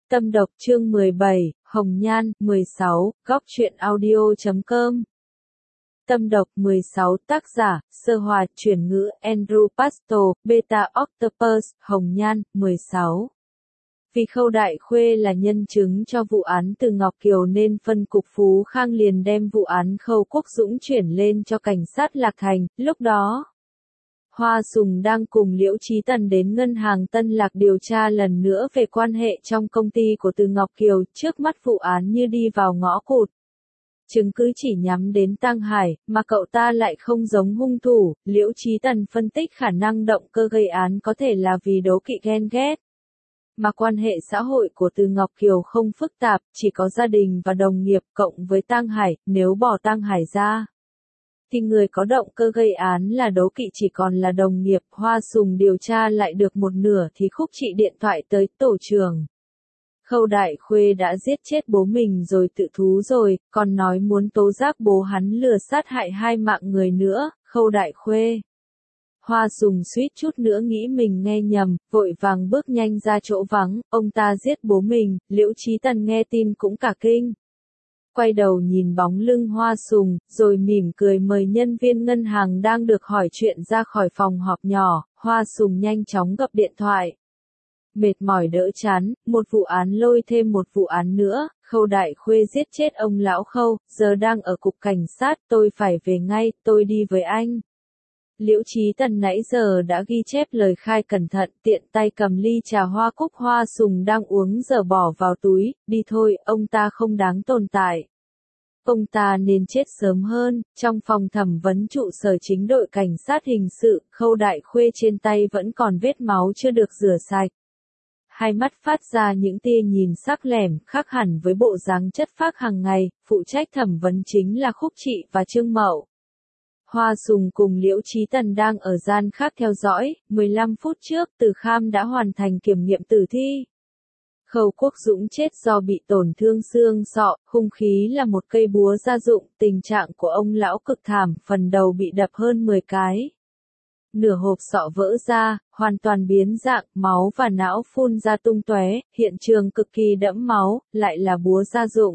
Tâm độc chương 17, Hồng Nhan, 16, góc truyện audio.com. Tâm độc 16 tác giả, Sơ Hòa, chuyển ngữ, Andrew Pastor, Beta Octopus, Hồng Nhan, 16. Vì Khâu Đại Khuê là nhân chứng cho vụ án Từ Ngọc Kiều nên phân cục Phú Khang liền đem vụ án Khâu Quốc Dũng chuyển lên cho cảnh sát Lạc Thành, lúc đó. Hoa Sùng đang cùng Liễu Chí Tần đến ngân hàng Tân Lạc điều tra lần nữa về quan hệ trong công ty của Từ Ngọc Kiều, trước mắt vụ án như đi vào ngõ cụt. Chứng cứ chỉ nhắm đến Tăng Hải, mà cậu ta lại không giống hung thủ, Liễu Chí Tần phân tích khả năng động cơ gây án có thể là vì đố kỵ ghen ghét. Mà quan hệ xã hội của Từ Ngọc Kiều không phức tạp, chỉ có gia đình và đồng nghiệp cộng với Tăng Hải, nếu bỏ Tăng Hải ra thì người có động cơ gây án là đố kỵ chỉ còn là đồng nghiệp. Hoa Sùng điều tra lại được một nửa thì Khúc Trị điện thoại tới tổ trưởng. Khâu Đại Khuê đã giết chết bố mình rồi tự thú rồi, còn nói muốn tố giác bố hắn lừa sát hại 2 mạng người nữa. Khâu Đại Khuê. Hoa Sùng suýt chút nữa nghĩ mình nghe nhầm, vội vàng bước nhanh ra chỗ vắng, ông ta giết bố mình. Liễu Chí Tần nghe tin cũng cả kinh. Quay đầu nhìn bóng lưng Hoa Sùng, rồi mỉm cười mời nhân viên ngân hàng đang được hỏi chuyện ra khỏi phòng họp nhỏ. Hoa Sùng nhanh chóng gập điện thoại. Mệt mỏi đỡ chán, một vụ án lôi thêm một vụ án nữa. Khâu Đại Khuê giết chết ông lão Khâu, giờ đang ở cục cảnh sát, tôi phải về ngay, tôi đi với anh. Liễu Chí Tần nãy giờ đã ghi chép lời khai cẩn thận, tiện tay cầm ly trà hoa cúc Hoa Sùng đang uống giờ bỏ vào túi. Đi thôi, ông ta không đáng tồn tại. Ông ta nên chết sớm hơn. Trong phòng thẩm vấn trụ sở chính đội cảnh sát hình sự, Khâu Đại Khuê trên tay vẫn còn vết máu chưa được rửa sạch. Hai mắt phát ra những tia nhìn sắc lẻm, khác hẳn với bộ dáng chất phác hàng ngày. Phụ trách thẩm vấn chính là Khúc Trị và Trương Mậu. Hoa Sùng cùng Liễu Chí Tần đang ở gian khác theo dõi. 15 phút trước, Từ Kham đã hoàn thành kiểm nghiệm tử thi. Khâu Quốc Dũng chết do bị tổn thương xương sọ, hung khí là một cây búa gia dụng, tình trạng của ông lão cực thảm, phần đầu bị đập hơn 10 cái. Nửa hộp sọ vỡ ra, hoàn toàn biến dạng, máu và não phun ra tung tóe, hiện trường cực kỳ đẫm máu, lại là búa gia dụng.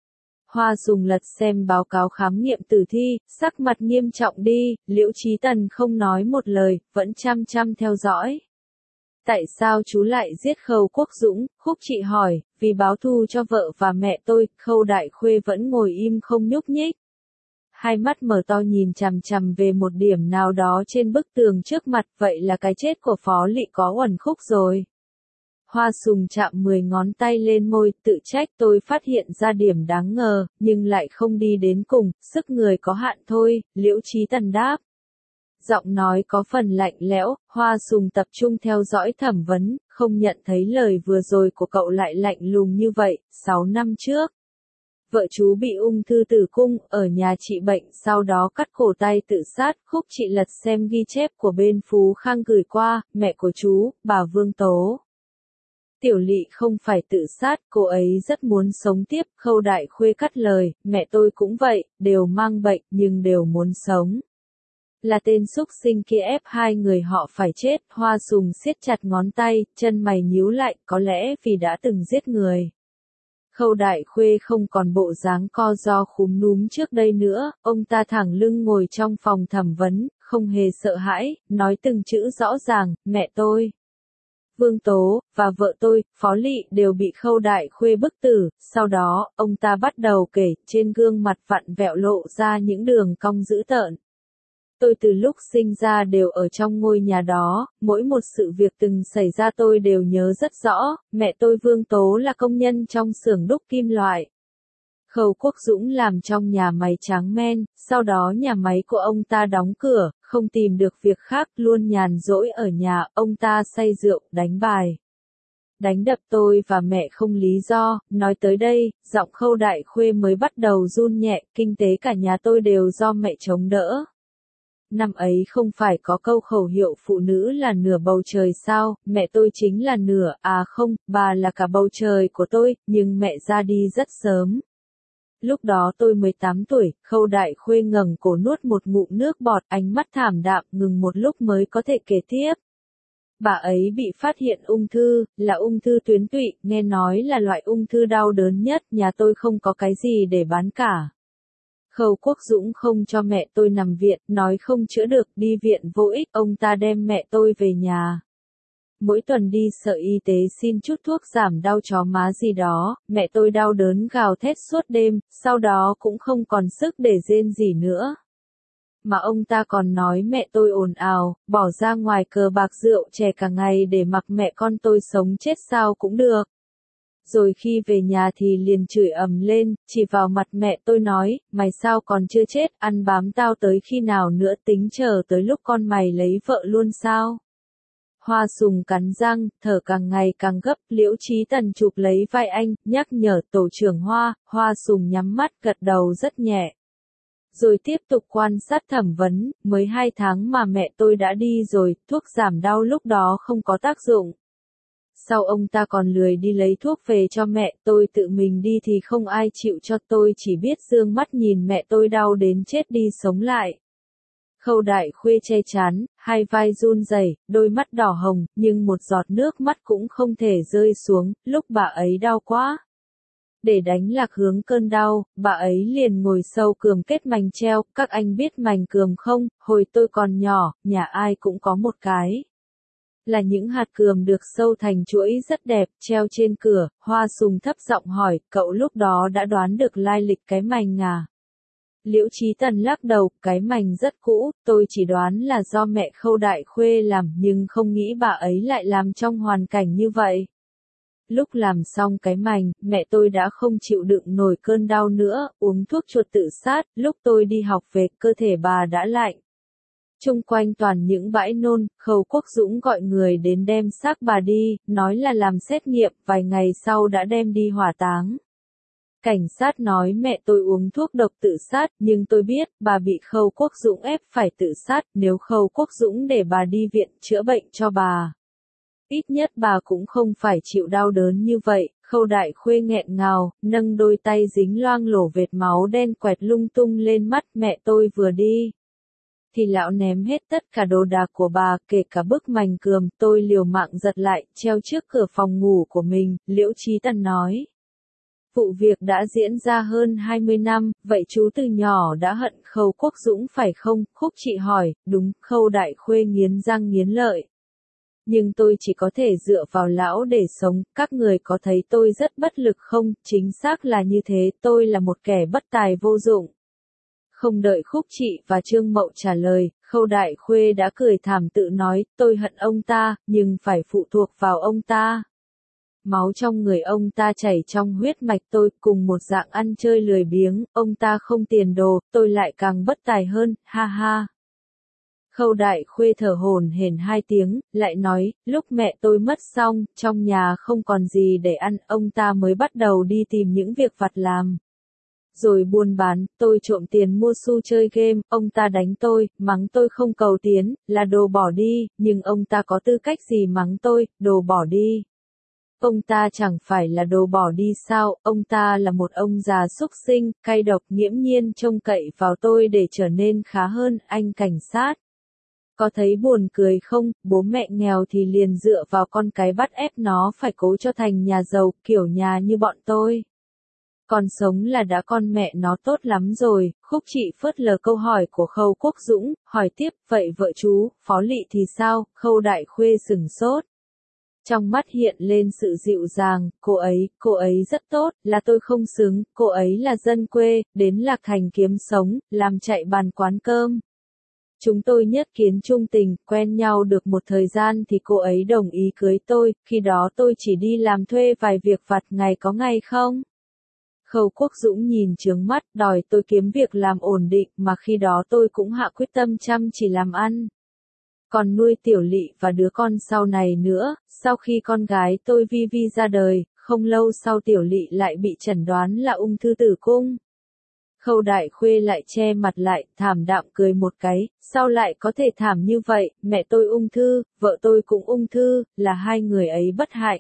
Hoa Sùng lật xem báo cáo khám nghiệm tử thi, sắc mặt nghiêm trọng đi. Liễu Chí Tần không nói một lời, vẫn chăm chăm theo dõi. Tại sao chú lại giết Khâu Quốc Dũng? Khúc Trị hỏi. Vì báo thù cho vợ và mẹ tôi. Khâu Đại Khuê vẫn ngồi im không nhúc nhích. Hai mắt mở to nhìn chằm chằm về một điểm nào đó trên bức tường trước mặt, vậy là cái chết của Phó Lị có uẩn khúc rồi. Hoa Sùng chạm 10 ngón tay lên môi, tự trách tôi phát hiện ra điểm đáng ngờ, nhưng lại không đi đến cùng, sức người có hạn thôi. Liễu Chí Tần đáp. Giọng nói có phần lạnh lẽo. Hoa Sùng tập trung theo dõi thẩm vấn, không nhận thấy lời vừa rồi của cậu lại lạnh lùng như vậy. 6 năm trước, vợ chú bị ung thư tử cung, ở nhà trị bệnh, sau đó cắt cổ tay tự sát. Khúc Trị lật xem ghi chép của bên Phú Khang gửi qua. Mẹ của chú, bà Vương Tố Tiểu Lị không phải tự sát, cô ấy rất muốn sống tiếp. Khâu Đại Khuê cắt lời. Mẹ tôi cũng vậy, đều mang bệnh, nhưng đều muốn sống. Là tên xúc sinh kia ép 2 người họ phải chết. Hoa Sùng siết chặt ngón tay, chân mày nhíu lại, có lẽ vì đã từng giết người. Khâu Đại Khuê không còn bộ dáng co ro khúm núm trước đây nữa, ông ta thẳng lưng ngồi trong phòng thẩm vấn, không hề sợ hãi, nói từng chữ rõ ràng. Mẹ tôi, Vương Tố, và vợ tôi, Phó Lị, đều bị Khâu Đại Khuê bức tử. Sau đó, ông ta bắt đầu kể, trên gương mặt vặn vẹo lộ ra những đường cong dữ tợn. Tôi từ lúc sinh ra đều ở trong ngôi nhà đó, mỗi một sự việc từng xảy ra tôi đều nhớ rất rõ. Mẹ tôi Vương Tố là công nhân trong xưởng đúc kim loại. Khâu Quốc Dũng làm trong nhà máy tráng men, sau đó nhà máy của ông ta đóng cửa, không tìm được việc khác, luôn nhàn rỗi ở nhà. Ông ta say rượu, đánh bài, đánh đập tôi và mẹ không lý do. Nói tới đây, giọng Khâu Đại Khuê mới bắt đầu run nhẹ. Kinh tế cả nhà tôi đều do mẹ chống đỡ. Năm ấy không phải có câu khẩu hiệu phụ nữ là nửa bầu trời sao? Mẹ tôi chính là nửa, à không, bà là cả bầu trời của tôi, nhưng mẹ ra đi rất sớm. Lúc đó tôi 18 tuổi. Khâu Đại Khuê ngẩng cổ nuốt một ngụm nước bọt, ánh mắt thảm đạm, ngừng một lúc mới có thể kể tiếp. Bà ấy bị phát hiện ung thư, là ung thư tuyến tụy, nghe nói là loại ung thư đau đớn nhất, nhà tôi không có cái gì để bán cả. Khâu Quốc Dũng không cho mẹ tôi nằm viện, nói không chữa được, đi viện vô ích, ông ta đem mẹ tôi về nhà. Mỗi tuần đi sở y tế xin chút thuốc giảm đau chó má gì đó, mẹ tôi đau đớn gào thét suốt đêm, sau đó cũng không còn sức để rên gì nữa. Mà ông ta còn nói mẹ tôi ồn ào, bỏ ra ngoài cờ bạc rượu chè cả ngày để mặc mẹ con tôi sống chết sao cũng được. Rồi khi về nhà thì liền chửi ầm lên, chỉ vào mặt mẹ tôi nói, mày sao còn chưa chết, ăn bám tao tới khi nào nữa, tính chờ tới lúc con mày lấy vợ luôn sao? Hoa Sùng cắn răng, thở càng ngày càng gấp, Liễu Chí Tần chụp lấy vai anh, nhắc nhở tổ trưởng Hoa Sùng nhắm mắt gật đầu rất nhẹ. Rồi tiếp tục quan sát thẩm vấn, mới 2 tháng mà mẹ tôi đã đi rồi, thuốc giảm đau lúc đó không có tác dụng. Sau ông ta còn lười đi lấy thuốc về cho mẹ, tôi tự mình đi thì không ai chịu cho, tôi chỉ biết dương mắt nhìn mẹ tôi đau đến chết đi sống lại. Khâu Đại Khuê che chán, hai vai run rẩy, đôi mắt đỏ hồng, nhưng một giọt nước mắt cũng không thể rơi xuống, lúc bà ấy đau quá. Để đánh lạc hướng cơn đau, bà ấy liền ngồi sâu cườm kết mành treo, các anh biết mành cườm không, hồi tôi còn nhỏ, nhà ai cũng có một cái. Là những hạt cườm được sâu thành chuỗi rất đẹp, treo trên cửa, Hoa Sùng thấp giọng hỏi, cậu lúc đó đã đoán được lai lịch cái mành à? Liễu Chí Tần lắc đầu, cái mành rất cũ, tôi chỉ đoán là do mẹ Khâu Đại Khuê làm, nhưng không nghĩ bà ấy lại làm trong hoàn cảnh như vậy. Lúc làm xong cái mành, mẹ tôi đã không chịu đựng nổi cơn đau nữa, uống thuốc chuột tự sát, lúc tôi đi học về, cơ thể bà đã lạnh. Chung quanh toàn những bãi nôn, Khâu Quốc Dũng gọi người đến đem xác bà đi, nói là làm xét nghiệm, vài ngày sau đã đem đi hỏa táng. Cảnh sát nói mẹ tôi uống thuốc độc tự sát, nhưng tôi biết, bà bị Khâu Quốc Dũng ép phải tự sát, nếu Khâu Quốc Dũng để bà đi viện chữa bệnh cho bà. Ít nhất bà cũng không phải chịu đau đớn như vậy, Khâu Đại Khuê nghẹn ngào, nâng đôi tay dính loang lổ vệt máu đen quẹt lung tung lên mắt, mẹ tôi vừa đi. Thì lão ném hết tất cả đồ đạc của bà, kể cả bức mành cườm, tôi liều mạng giật lại, treo trước cửa phòng ngủ của mình, Liễu Chí Tần nói. Vụ việc đã diễn ra hơn 20 năm, vậy chú từ nhỏ đã hận Khâu Quốc Dũng phải không? Khúc Chị hỏi, đúng, Khâu Đại Khuê nghiến răng nghiến lợi. Nhưng tôi chỉ có thể dựa vào lão để sống, các người có thấy tôi rất bất lực không? Chính xác là như thế, tôi là một kẻ bất tài vô dụng. Không đợi Khúc Chị và Trương Mậu trả lời, Khâu Đại Khuê đã cười thảm tự nói, tôi hận ông ta, nhưng phải phụ thuộc vào ông ta. Máu trong người ông ta chảy trong huyết mạch tôi, cùng một dạng ăn chơi lười biếng, ông ta không tiền đồ, tôi lại càng bất tài hơn, ha ha. Khâu Đại Khuê thở hổn hển 2 tiếng, lại nói, lúc mẹ tôi mất xong, trong nhà không còn gì để ăn, ông ta mới bắt đầu đi tìm những việc vặt làm. Rồi buôn bán, tôi trộm tiền mua xu chơi game, ông ta đánh tôi, mắng tôi không cầu tiến, là đồ bỏ đi, nhưng ông ta có tư cách gì mắng tôi, đồ bỏ đi. Ông ta chẳng phải là đồ bỏ đi sao, ông ta là một ông già xúc sinh, cay độc, nghiễm nhiên trông cậy vào tôi để trở nên khá hơn, anh cảnh sát. Có thấy buồn cười không, bố mẹ nghèo thì liền dựa vào con cái bắt ép nó phải cố cho thành nhà giàu, kiểu nhà như bọn tôi. Còn sống là đã con mẹ nó tốt lắm rồi, Khúc Chị phớt lờ câu hỏi của Khâu Quốc Dũng, hỏi tiếp, vậy vợ chú, Phó Lị thì sao, Khâu Đại Khuê sửng sốt. Trong mắt hiện lên sự dịu dàng, cô ấy rất tốt, là tôi không xứng, cô ấy là dân quê, đến Lạc Thành kiếm sống, làm chạy bàn quán cơm. Chúng tôi nhất kiến chung tình, quen nhau được một thời gian thì cô ấy đồng ý cưới tôi, khi đó tôi chỉ đi làm thuê vài việc vặt ngày có ngày không. Khâu Quốc Dũng nhìn trướng mắt, đòi tôi kiếm việc làm ổn định, mà khi đó tôi cũng hạ quyết tâm chăm chỉ làm ăn. Còn nuôi Tiểu Lị và đứa con sau này nữa, sau khi con gái tôi Vi Vi ra đời, không lâu sau Tiểu Lị lại bị chẩn đoán là ung thư tử cung. Khâu Đại Khuê lại che mặt lại, thảm đạm cười một cái, sao lại có thể thảm như vậy, mẹ tôi ung thư, vợ tôi cũng ung thư, là hai người ấy bất hạnh.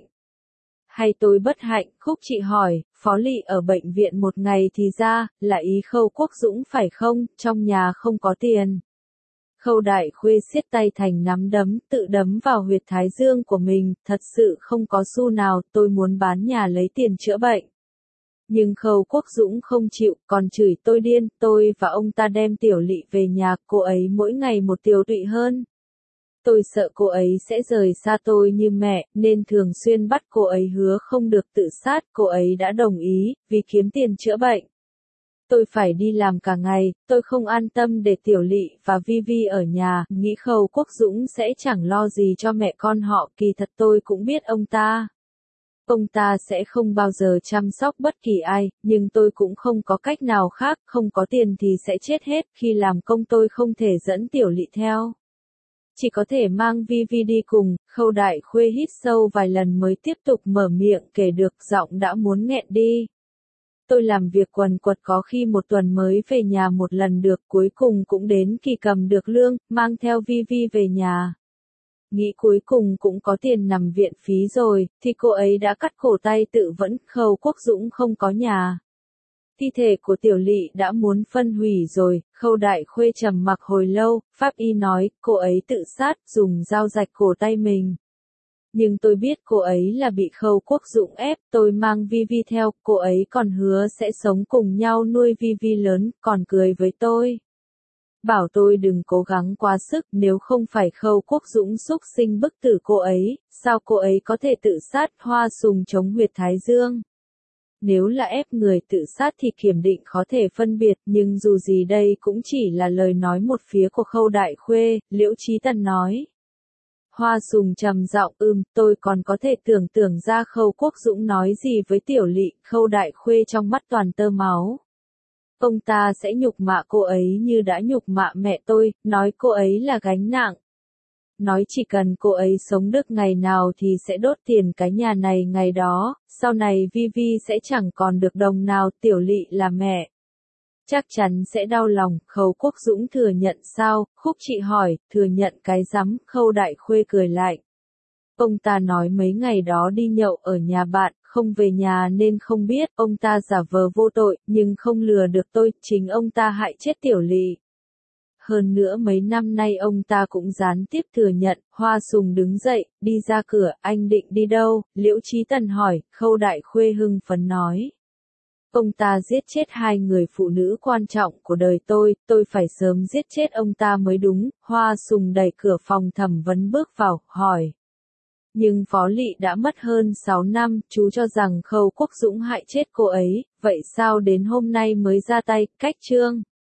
Hay tôi bất hạnh, Khúc Chị hỏi, Phó Lị ở bệnh viện một ngày thì ra, là ý Khâu Quốc Dũng phải không, trong nhà không có tiền. Khâu Đại Khuê siết tay thành nắm đấm, tự đấm vào huyệt thái dương của mình, thật sự không có xu nào, tôi muốn bán nhà lấy tiền chữa bệnh. Nhưng Khâu Quốc Dũng không chịu, còn chửi tôi điên, tôi và ông ta đem Tiểu Lị về nhà, cô ấy mỗi ngày một tiều tụy hơn. Tôi sợ cô ấy sẽ rời xa tôi như mẹ, nên thường xuyên bắt cô ấy hứa không được tự sát, cô ấy đã đồng ý, vì kiếm tiền chữa bệnh. Tôi phải đi làm cả ngày, tôi không an tâm để Tiểu Lị và Vi ở nhà, nghĩ Khâu Quốc Dũng sẽ chẳng lo gì cho mẹ con họ, kỳ thật tôi cũng biết ông ta. Ông ta sẽ không bao giờ chăm sóc bất kỳ ai, nhưng tôi cũng không có cách nào khác, không có tiền thì sẽ chết hết, khi làm công tôi không thể dẫn Tiểu Lị theo. Chỉ có thể mang Vi đi cùng. Khâu Đại Khuê hít sâu vài lần mới tiếp tục mở miệng kể được, giọng đã muốn nghẹn đi. Tôi làm việc quần quật có khi một tuần mới về nhà một lần được, cuối cùng cũng đến kỳ cầm được lương, mang theo Vi về nhà. Nghĩ cuối cùng cũng có tiền nằm viện phí rồi, thì cô ấy đã cắt cổ tay tự vẫn. Khâu Quốc Dũng không có nhà. Thi thể của Tiểu Lị đã muốn phân hủy rồi. Khâu Đại Khuê trầm mặc hồi lâu, pháp y nói, cô ấy tự sát, dùng dao rạch cổ tay mình. Nhưng tôi biết cô ấy là bị Khâu Quốc Dũng ép, tôi mang Vi theo, cô ấy còn hứa sẽ sống cùng nhau nuôi Vi lớn, còn cười với tôi. Bảo tôi đừng cố gắng quá sức, nếu không phải Khâu Quốc Dũng xúc sinh bức tử cô ấy, sao cô ấy có thể tự sát. Hoa sùng chống huyệt thái dương. Nếu là ép người tự sát thì kiểm định khó thể phân biệt, nhưng dù gì đây cũng chỉ là lời nói một phía của Khâu Đại Khuê. Liễu Chí Tần nói. Hoa sùng trầm giọng, tôi còn có thể tưởng tượng ra Khâu Quốc Dũng nói gì với Tiểu Lị. Khâu Đại Khuê trong mắt toàn tơ máu. Ông ta sẽ nhục mạ cô ấy như đã nhục mạ mẹ tôi, nói cô ấy là gánh nặng. Nói chỉ cần cô ấy sống được ngày nào thì sẽ đốt tiền cái nhà này ngày đó, sau này Vi sẽ chẳng còn được đồng nào. Tiểu Lị là mẹ. Chắc chắn sẽ đau lòng. Khâu Quốc Dũng thừa nhận sao? Khúc Chị hỏi, thừa nhận cái rắm. Khâu Đại Khuê cười lại. Ông ta nói mấy ngày đó đi nhậu ở nhà bạn, không về nhà nên không biết. Ông ta giả vờ vô tội, nhưng không lừa được tôi, chính ông ta hại chết Tiểu Lị. Hơn nữa mấy năm nay ông ta cũng gián tiếp thừa nhận. Hoa sùng đứng dậy, đi ra cửa. Anh định đi đâu? Liễu Chí Tần hỏi. Khâu Đại Khuê hưng phấn nói. Ông ta giết chết hai người phụ nữ quan trọng của đời tôi phải sớm giết chết ông ta mới đúng. Hoa sùng đẩy cửa phòng thẩm vấn bước vào, hỏi. Nhưng Phó Lị đã mất hơn 6 năm, chú cho rằng Khâu Quốc Dũng hại chết cô ấy, vậy sao đến hôm nay mới ra tay? Cách chương